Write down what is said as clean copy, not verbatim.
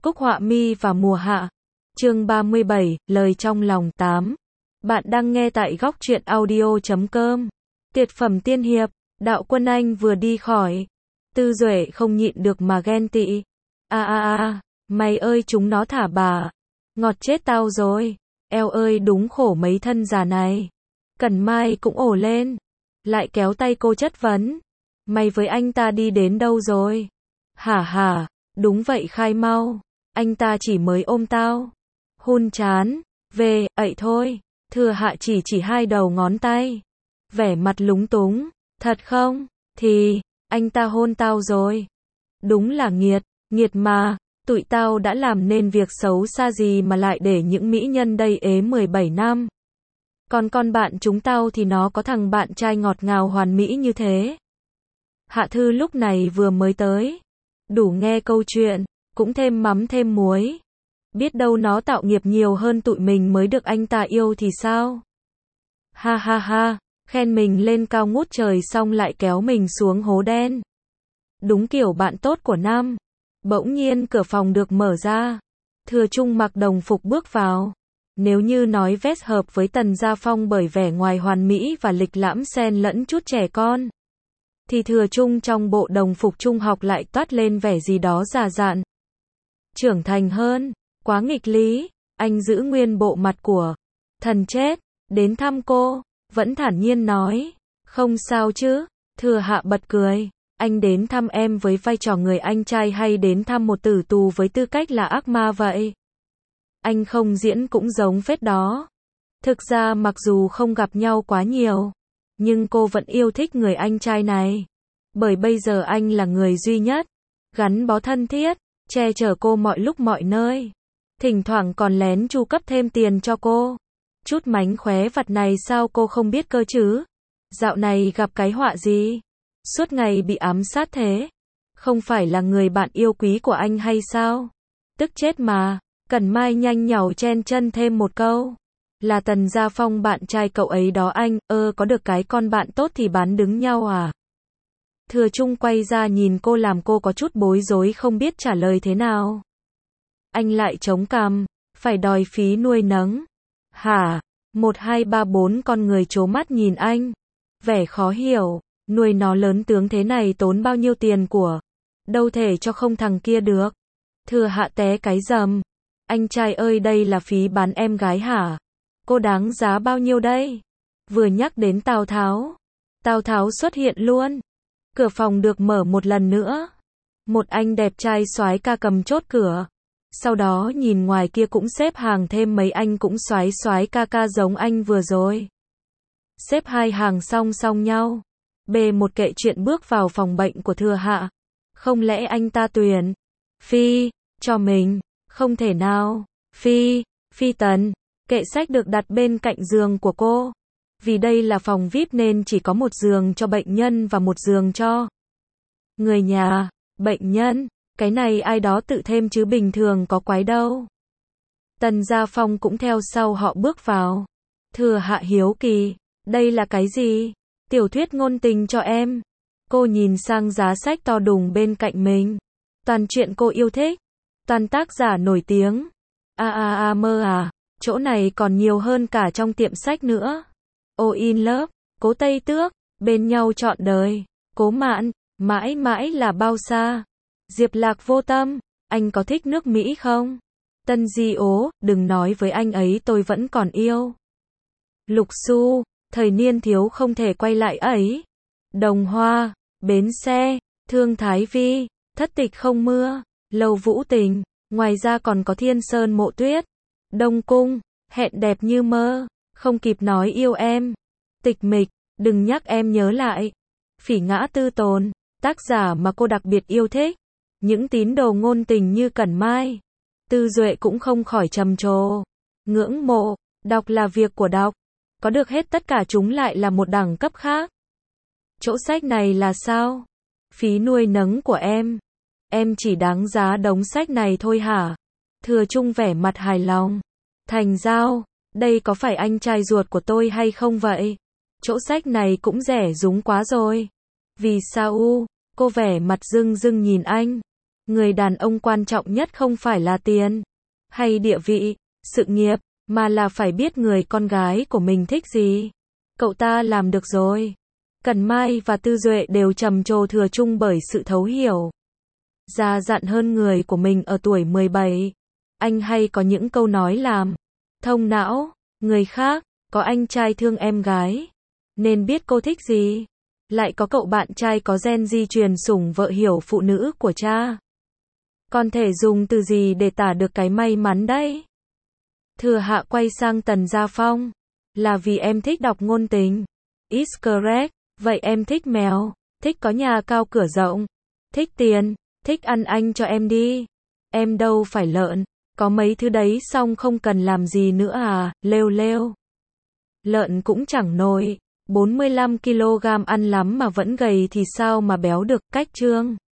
Cúc Họa Mi và Mùa Hạ. Chương 37, lời trong lòng 8. Bạn đang nghe tại góc truyện audio.com. Tuyệt phẩm tiên hiệp, Đạo Quân Anh vừa đi khỏi. Tư Duệ không nhịn được mà ghen tị. Mày ơi chúng nó thả bà. Ngọt chết tao rồi. Eo ơi đúng khổ mấy thân già này. Cẩn Mai cũng ổ lên. Lại kéo tay cô chất vấn. Mày với anh ta đi đến đâu rồi? Hả, đúng vậy khai mau. Anh ta chỉ mới ôm tao. Hun chán. Về, ậy thôi. Thừa Hạ chỉ hai đầu ngón tay. Vẻ mặt lúng túng. Thật không? Thì, anh ta hôn tao rồi. Đúng là nghiệt mà. Tụi tao đã làm nên việc xấu xa gì mà lại để những mỹ nhân đây ế 17 năm. Còn con bạn chúng tao thì nó có thằng bạn trai ngọt ngào hoàn mỹ như thế. Hạ Thư lúc này vừa mới tới. Đủ nghe câu chuyện, cũng thêm mắm thêm muối. Biết đâu nó tạo nghiệp nhiều hơn tụi mình mới được anh ta yêu thì sao? Ha, khen mình lên cao ngút trời xong lại kéo mình xuống hố đen. Đúng kiểu bạn tốt của Nam. Bỗng nhiên cửa phòng được mở ra. Thừa Trung mặc đồng phục bước vào. Nếu như nói vest hợp với Tần Gia Phong bởi vẻ ngoài hoàn mỹ và lịch lãm xen lẫn chút trẻ con, thì Thừa Trung trong bộ đồng phục trung học lại toát lên vẻ gì đó già dặn. Trưởng thành hơn, quá nghịch lý, anh giữ nguyên bộ mặt của thần chết, đến thăm cô, vẫn thản nhiên nói, không sao chứ. Thừa Hạ bật cười, anh đến thăm em với vai trò người anh trai hay đến thăm một tử tù với tư cách là ác ma vậy? Anh không diễn cũng giống phết đó. Thực ra mặc dù không gặp nhau quá nhiều, nhưng cô vẫn yêu thích người anh trai này. Bởi bây giờ anh là người duy nhất, gắn bó thân thiết, che chở cô mọi lúc mọi nơi. Thỉnh thoảng còn lén chu cấp thêm tiền cho cô. Chút mánh khóe vặt này sao cô không biết cơ chứ? Dạo này gặp cái họa gì? Suốt ngày bị ám sát thế. Không phải là người bạn yêu quý của anh hay sao? Tức chết mà. Cẩn Mai nhanh nhảu chen chân thêm một câu. Là Tần Gia Phong bạn trai cậu ấy đó anh, có được cái con bạn tốt thì bán đứng nhau à? Thừa Trung quay ra nhìn cô làm cô có chút bối rối không biết trả lời thế nào. Anh lại chống cằm, phải đòi phí nuôi nấng. Hả? 1, 2, 3, 4 con người trố mắt nhìn anh. Vẻ khó hiểu, nuôi nó lớn tướng thế này tốn bao nhiêu tiền của? Đâu thể cho không thằng kia được. Thừa Hạ té cái rầm. Anh trai ơi đây là phí bán em gái hả? Cô đáng giá bao nhiêu đây? Vừa nhắc đến Tào Tháo xuất hiện luôn. Cửa phòng được mở một lần nữa. Một anh đẹp trai soái ca cầm chốt cửa. Sau đó nhìn ngoài kia cũng xếp hàng thêm mấy anh cũng soái ca giống anh vừa rồi. Xếp hai hàng song song nhau. B1 kệ chuyện bước vào phòng bệnh của Thừa Hạ. Không lẽ anh ta tuyển Phi cho mình? Không thể nào. Phi Tần. Kệ sách được đặt bên cạnh giường của cô. Vì đây là phòng VIP nên chỉ có một giường cho bệnh nhân và một giường cho người nhà. Bệnh nhân, cái này ai đó tự thêm chứ bình thường có quái đâu. Tần Gia Phong cũng theo sau họ bước vào. Thừa Hạ hiếu kỳ, đây là cái gì? Tiểu thuyết ngôn tình cho em. Cô nhìn sang giá sách to đùng bên cạnh mình. Toàn chuyện cô yêu thích. Toàn tác giả nổi tiếng. Mơ à, chỗ này còn nhiều hơn cả trong tiệm sách nữa. All in Love, Cố Tây Tước, bên nhau trọn đời. Cố Mạn, mãi mãi là bao xa. Diệp Lạc Vô Tâm, anh có thích nước Mỹ không? Tân Di Ố, đừng nói với anh ấy tôi vẫn còn yêu. Lục Xu, thời niên thiếu không thể quay lại ấy. Đồng Hoa, Bến Xe, Thương Thái Vi, Thất Tịch Không Mưa, Lâu Vũ Tình, ngoài ra còn có Thiên Sơn Mộ Tuyết, Đông Cung, Hẹn Đẹp Như Mơ, Không Kịp Nói Yêu Em, Tịch Mịch, Đừng Nhắc Em Nhớ Lại, Phỉ Ngã Tư Tồn, tác giả mà cô đặc biệt yêu thích. Những tín đồ ngôn tình như Cẩn Mai, Tư Duệ cũng không khỏi trầm trồ, ngưỡng mộ. Đọc là việc của đọc, có được hết tất cả chúng lại là một đẳng cấp khác. Chỗ sách này là sao? Phí nuôi nấng của em chỉ đáng giá đống sách này thôi hả? Thừa Trung vẻ mặt hài lòng. Thành Giao, đây có phải anh trai ruột của tôi hay không vậy? Chỗ sách này cũng rẻ rúng quá rồi. Vì sao? Cô vẻ mặt rưng rưng nhìn anh. Người đàn ông quan trọng nhất không phải là tiền, hay địa vị, sự nghiệp, mà là phải biết người con gái của mình thích gì. Cậu ta làm được rồi. Cần Mai và Tư Duệ đều trầm trồ thừa chung bởi sự thấu hiểu, già dặn hơn người của mình ở tuổi 17. Anh hay có những câu nói làm thông não người khác, có anh trai thương em gái, nên biết cô thích gì. Lại có cậu bạn trai có gen di truyền sủng vợ hiểu phụ nữ của cha. Còn thể dùng từ gì để tả được cái may mắn đấy? Thừa Hạ quay sang Tần Gia Phong. Là vì em thích đọc ngôn tình. Is correct. Vậy em thích mèo, thích có nhà cao cửa rộng, thích tiền, thích ăn anh cho em đi. Em đâu phải lợn, có mấy thứ đấy xong không cần làm gì nữa à, lêu lêu. Lợn cũng chẳng nổi, 45 kg ăn lắm mà vẫn gầy thì sao mà béo được, cách chương.